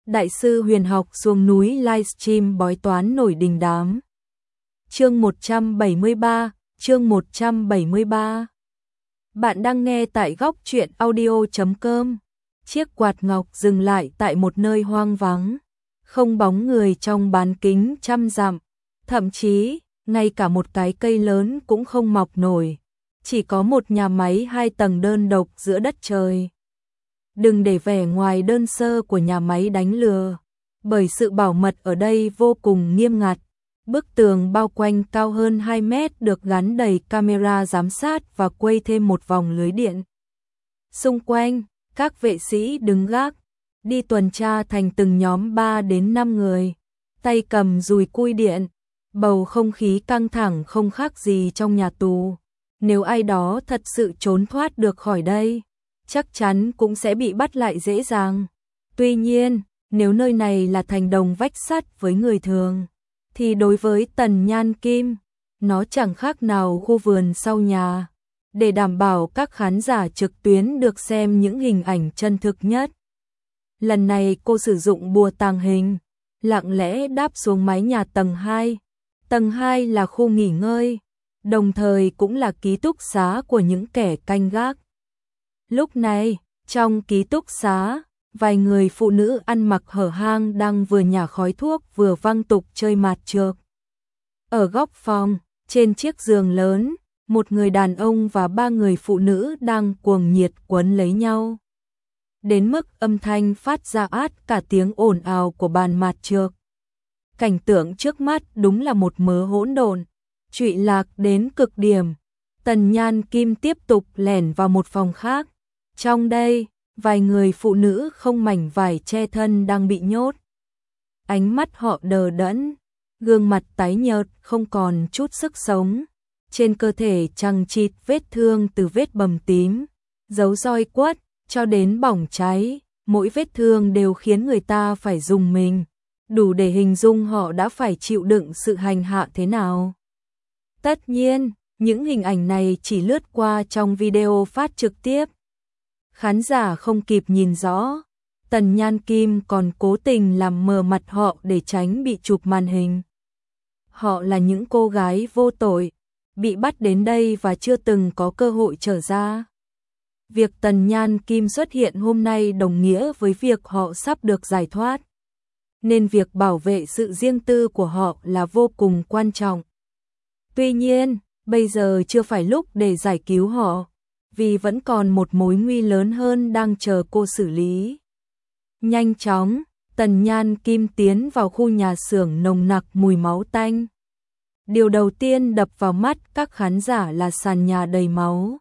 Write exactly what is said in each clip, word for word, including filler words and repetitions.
Đại sư huyền học xuống núi livestream bói toán nổi đình đám. Chương một trăm bảy mươi ba, chương một trăm bảy mươi ba. Bạn đang nghe tại góc truyện audio chấm com. Chiếc quạt ngọc dừng lại tại một nơi hoang vắng, không bóng người trong bán kính trăm dặm, thậm chí ngay cả một cái cây lớn cũng không mọc nổi, chỉ có một nhà máy hai tầng đơn độc giữa đất trời. Đừng để vẻ ngoài đơn sơ của nhà máy đánh lừa, bởi sự bảo mật ở đây vô cùng nghiêm ngặt. Bức tường bao quanh cao hơn hai mét được gắn đầy camera giám sát và quây thêm một vòng lưới điện. Xung quanh, các vệ sĩ đứng gác, đi tuần tra thành từng nhóm ba đến năm người, tay cầm dùi cui điện. Bầu không khí căng thẳng không khác gì trong nhà tù. Nếu ai đó thật sự trốn thoát được khỏi đây, chắc chắn cũng sẽ bị bắt lại dễ dàng. Tuy nhiên, nếu nơi này là thành đồng vách sắt với người thường, thì đối với Tần Nhan Kim, nó chẳng khác nào khu vườn sau nhà. Để đảm bảo các khán giả trực tuyến được xem những hình ảnh chân thực nhất, lần này cô sử dụng bùa tàng hình, lặng lẽ đáp xuống mái nhà tầng hai. Tầng hai là khu nghỉ ngơi, đồng thời cũng là ký túc xá của những kẻ canh gác. Lúc này, trong ký túc xá, vài người phụ nữ ăn mặc hở hang đang vừa nhả khói thuốc vừa văng tục chơi mạt trược. Ở góc phòng, trên chiếc giường lớn, một người đàn ông và ba người phụ nữ đang cuồng nhiệt quấn lấy nhau, đến mức âm thanh phát ra át cả tiếng ồn ào của bàn mạt trược. Cảnh tượng trước mắt đúng là một mớ hỗn độn, trụy lạc đến cực điểm. Tần Nhan Kim tiếp tục lẻn vào một phòng khác. Trong đây, vài người phụ nữ không mảnh vải che thân đang bị nhốt. Ánh mắt họ đờ đẫn, gương mặt tái nhợt không còn chút sức sống. Trên cơ thể chằng chịt vết thương từ vết bầm tím, dấu roi quất, cho đến bỏng cháy. Mỗi vết thương đều khiến người ta phải rùng mình, đủ để hình dung họ đã phải chịu đựng sự hành hạ thế nào. Tất nhiên, những hình ảnh này chỉ lướt qua trong video phát trực tiếp. Khán giả không kịp nhìn rõ, Tần Nhan Kim còn cố tình làm mờ mặt họ để tránh bị chụp màn hình. Họ là những cô gái vô tội, bị bắt đến đây và chưa từng có cơ hội trở ra. Việc Tần Nhan Kim xuất hiện hôm nay đồng nghĩa với việc họ sắp được giải thoát, nên việc bảo vệ sự riêng tư của họ là vô cùng quan trọng. Tuy nhiên, bây giờ chưa phải lúc để giải cứu họ, vì vẫn còn một mối nguy lớn hơn đang chờ cô xử lý. Nhanh chóng, Tần Nhan Kim tiến vào khu nhà xưởng nồng nặc mùi máu tanh. Điều đầu tiên đập vào mắt các khán giả là sàn nhà đầy máu.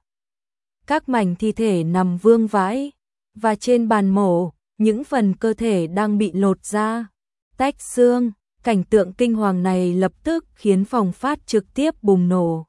Các mảnh thi thể nằm vương vãi, và trên bàn mổ, những phần cơ thể đang bị lột ra, tách xương. Cảnh tượng kinh hoàng này lập tức khiến phòng phát trực tiếp bùng nổ.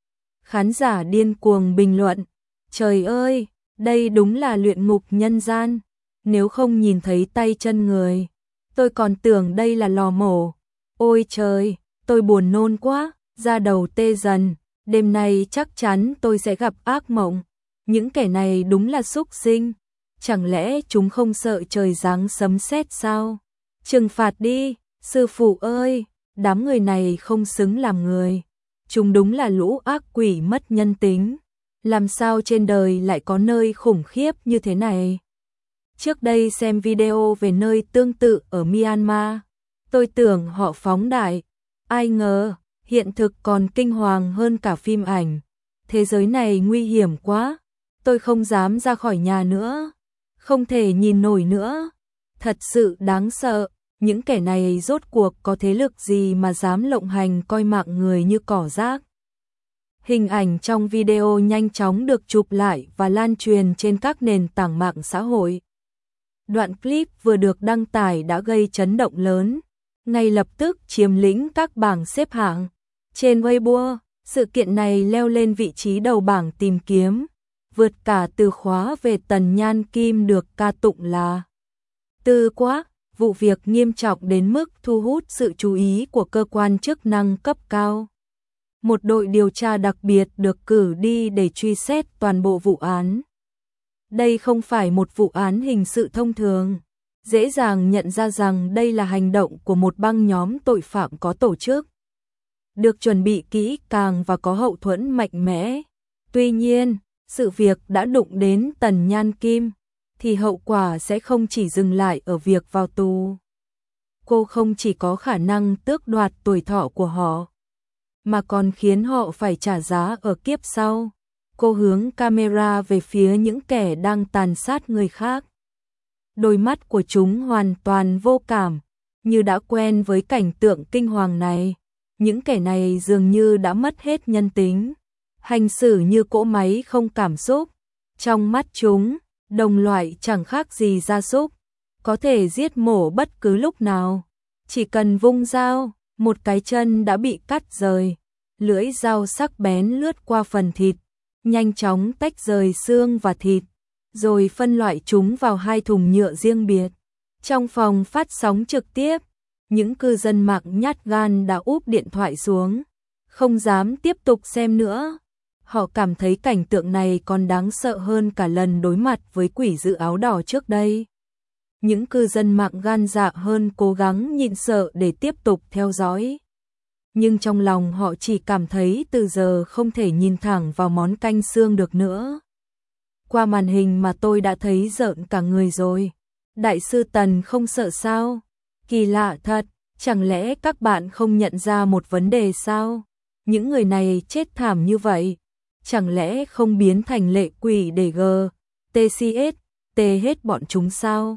Khán giả điên cuồng bình luận, trời ơi, đây đúng là luyện ngục nhân gian. Nếu không nhìn thấy tay chân người, tôi còn tưởng đây là lò mổ. Ôi trời, tôi buồn nôn quá, da đầu tê dần. Đêm nay chắc chắn tôi sẽ gặp ác mộng. Những kẻ này đúng là súc sinh. Chẳng lẽ chúng không sợ trời giáng sấm sét sao? Trừng phạt đi, sư phụ ơi, đám người này không xứng làm người. Chúng đúng là lũ ác quỷ mất nhân tính. Làm sao trên đời lại có nơi khủng khiếp như thế này? Trước đây xem video về nơi tương tự ở Myanmar, tôi tưởng họ phóng đại. Ai ngờ, hiện thực còn kinh hoàng hơn cả phim ảnh. Thế giới này nguy hiểm quá, tôi không dám ra khỏi nhà nữa, không thể nhìn nổi nữa. Thật sự đáng sợ, những kẻ này rốt cuộc có thế lực gì mà dám lộng hành coi mạng người như cỏ rác. Hình ảnh trong video nhanh chóng được chụp lại và lan truyền trên các nền tảng mạng xã hội. Đoạn clip vừa được đăng tải đã gây chấn động lớn, ngay lập tức chiếm lĩnh các bảng xếp hạng. Trên Weibo, sự kiện này leo lên vị trí đầu bảng tìm kiếm, vượt cả từ khóa về Tần Nhan Kim được ca tụng là tư quá. Vụ việc nghiêm trọng đến mức thu hút sự chú ý của cơ quan chức năng cấp cao. Một đội điều tra đặc biệt được cử đi để truy xét toàn bộ vụ án. Đây không phải một vụ án hình sự thông thường, dễ dàng nhận ra rằng đây là hành động của một băng nhóm tội phạm có tổ chức, được chuẩn bị kỹ càng và có hậu thuẫn mạnh mẽ. Tuy nhiên, sự việc đã đụng đến Tần Nhan Kim, thì hậu quả sẽ không chỉ dừng lại ở việc vào tù. Cô không chỉ có khả năng tước đoạt tuổi thọ của họ, mà còn khiến họ phải trả giá ở kiếp sau. Cô hướng camera về phía những kẻ đang tàn sát người khác. Đôi mắt của chúng hoàn toàn vô cảm, như đã quen với cảnh tượng kinh hoàng này. Những kẻ này dường như đã mất hết nhân tính, hành xử như cỗ máy không cảm xúc. Trong mắt chúng, đồng loại chẳng khác gì gia súc, có thể giết mổ bất cứ lúc nào. Chỉ cần vung dao, một cái chân đã bị cắt rời, lưỡi dao sắc bén lướt qua phần thịt, nhanh chóng tách rời xương và thịt, rồi phân loại chúng vào hai thùng nhựa riêng biệt. Trong phòng phát sóng trực tiếp, những cư dân mạng nhát gan đã úp điện thoại xuống, không dám tiếp tục xem nữa. Họ cảm thấy cảnh tượng này còn đáng sợ hơn cả lần đối mặt với quỷ dữ áo đỏ trước đây. Những cư dân mạng gan dạ hơn cố gắng nhịn sợ để tiếp tục theo dõi. Nhưng trong lòng họ chỉ cảm thấy từ giờ không thể nhìn thẳng vào món canh xương được nữa. Qua màn hình mà tôi đã thấy rợn cả người rồi. Đại sư Tần không sợ sao? Kỳ lạ thật, chẳng lẽ các bạn không nhận ra một vấn đề sao? Những người này chết thảm như vậy, chẳng lẽ không biến thành lệ quỷ để G, T C S, T hết bọn chúng sao?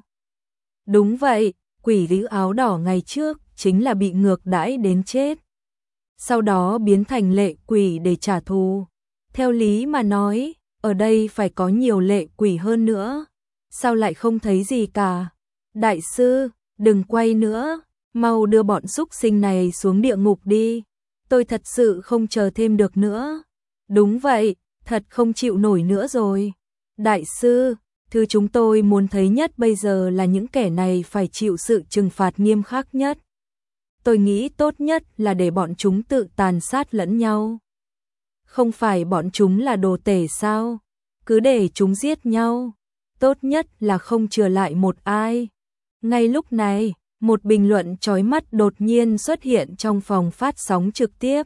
Đúng vậy, quỷ dữ áo đỏ ngày trước chính là bị ngược đãi đến chết, sau đó biến thành lệ quỷ để trả thù. Theo lý mà nói, ở đây phải có nhiều lệ quỷ hơn nữa, sao lại không thấy gì cả? Đại sư, đừng quay nữa, mau đưa bọn súc sinh này xuống địa ngục đi, tôi thật sự không chờ thêm được nữa. Đúng vậy, thật không chịu nổi nữa rồi. Đại sư, thứ chúng tôi muốn thấy nhất bây giờ là những kẻ này phải chịu sự trừng phạt nghiêm khắc nhất. Tôi nghĩ tốt nhất là để bọn chúng tự tàn sát lẫn nhau. Không phải bọn chúng là đồ tể sao? Cứ để chúng giết nhau. Tốt nhất là không chừa lại một ai. Ngay lúc này, một bình luận chói mắt đột nhiên xuất hiện trong phòng phát sóng trực tiếp.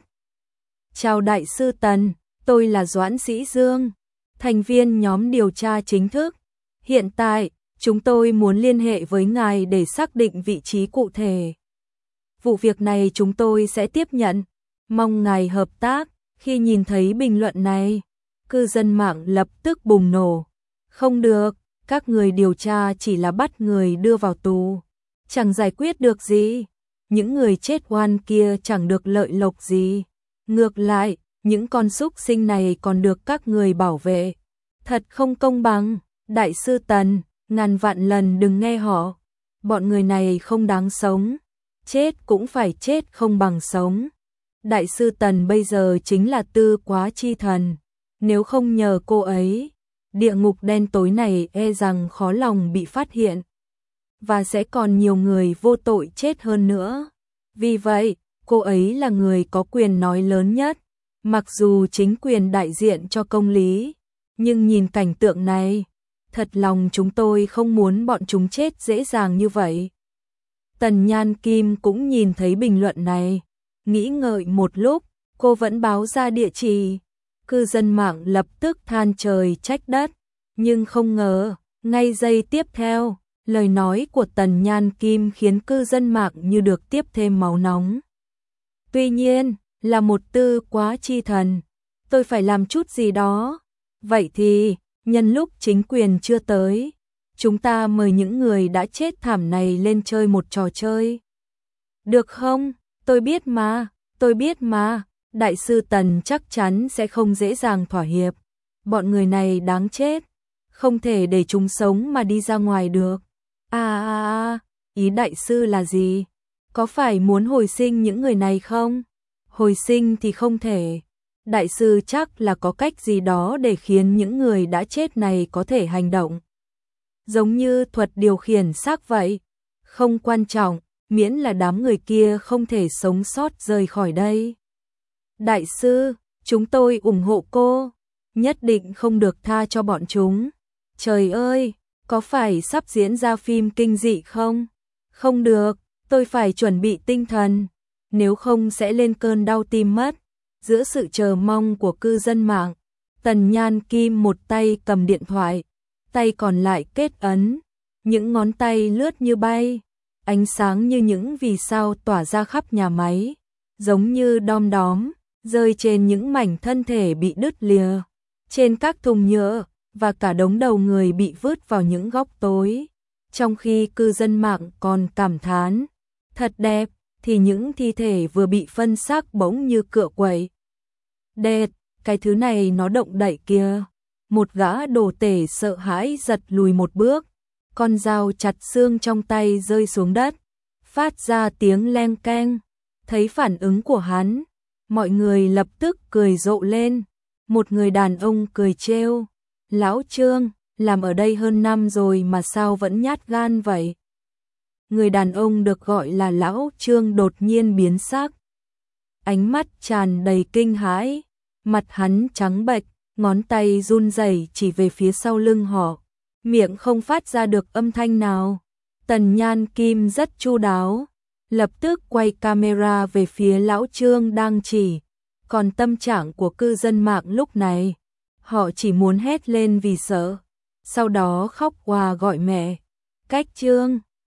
Chào Đại sư Tần, tôi là Doãn Sĩ Dương, thành viên nhóm điều tra chính thức. Hiện tại, chúng tôi muốn liên hệ với ngài để xác định vị trí cụ thể. Vụ việc này chúng tôi sẽ tiếp nhận, mong ngài hợp tác. Khi nhìn thấy bình luận này, cư dân mạng lập tức bùng nổ. Không được, các người điều tra chỉ là bắt người đưa vào tù, chẳng giải quyết được gì. Những người chết oan kia chẳng được lợi lộc gì. Ngược lại, những con súc sinh này còn được các người bảo vệ. Thật không công bằng. Đại sư Tần, ngàn vạn lần đừng nghe họ. Bọn người này không đáng sống. Chết cũng phải chết không bằng sống. Đại sư Tần bây giờ chính là Tư Quá Chi Thần. Nếu không nhờ cô ấy, địa ngục đen tối này e rằng khó lòng bị phát hiện. Và sẽ còn nhiều người vô tội chết hơn nữa. Vì vậy, cô ấy là người có quyền nói lớn nhất. Mặc dù chính quyền đại diện cho công lý, nhưng nhìn cảnh tượng này, thật lòng chúng tôi không muốn bọn chúng chết dễ dàng như vậy. Tần Nhan Kim cũng nhìn thấy bình luận này, nghĩ ngợi một lúc, cô vẫn báo ra địa chỉ. Cư dân mạng lập tức than trời trách đất, nhưng không ngờ, ngay giây tiếp theo, lời nói của Tần Nhan Kim khiến cư dân mạng như được tiếp thêm máu nóng. Tuy nhiên, là một Tư Quá Chi Thần, tôi phải làm chút gì đó. Vậy thì, nhân lúc chính quyền chưa tới, chúng ta mời những người đã chết thảm này lên chơi một trò chơi. Được không? Tôi biết mà, tôi biết mà, Đại sư Tần chắc chắn sẽ không dễ dàng thỏa hiệp. Bọn người này đáng chết, không thể để chúng sống mà đi ra ngoài được. À à à, ý đại sư là gì? Có phải muốn hồi sinh những người này không? Hồi sinh thì không thể. Đại sư chắc là có cách gì đó để khiến những người đã chết này có thể hành động. Giống như thuật điều khiển xác vậy. Không quan trọng, miễn là đám người kia không thể sống sót rời khỏi đây. Đại sư, chúng tôi ủng hộ cô. Nhất định không được tha cho bọn chúng. Trời ơi, Có phải sắp diễn ra phim kinh dị không? Không được, tôi phải chuẩn bị tinh thần, nếu không sẽ lên cơn đau tim mất. Giữa sự chờ mong của cư dân mạng, Tần Nhan Kim một tay cầm điện thoại, tay còn lại kết ấn, những ngón tay lướt như bay, ánh sáng như những vì sao tỏa ra khắp nhà máy, giống như đom đóm, rơi trên những mảnh thân thể bị đứt lìa, trên các thùng nhựa, và cả đống đầu người bị vứt vào những góc tối. Trong khi cư dân mạng còn cảm thán, thật đẹp, thì những thi thể vừa bị phân xác bỗng như cựa quậy. Đệt, cái thứ này nó động đậy kìa. Một gã đồ tể sợ hãi giật lùi một bước, con dao chặt xương trong tay rơi xuống đất, phát ra tiếng leng keng. Thấy phản ứng của hắn, mọi người lập tức cười rộ lên. Một người đàn ông cười trêu, lão Trương, làm ở đây hơn năm rồi mà sao vẫn nhát gan vậy? Người đàn ông được gọi là lão Trương đột nhiên biến sắc, ánh mắt tràn đầy kinh hãi, mặt hắn trắng bệch, ngón tay run rẩy chỉ về phía sau lưng họ, miệng không phát ra được âm thanh nào. Tần Nhan Kim rất chu đáo, lập tức quay camera về phía lão Trương đang chỉ, còn tâm trạng của cư dân mạng lúc này, họ chỉ muốn hét lên vì sợ, sau đó khóc òa gọi mẹ. Cách Trương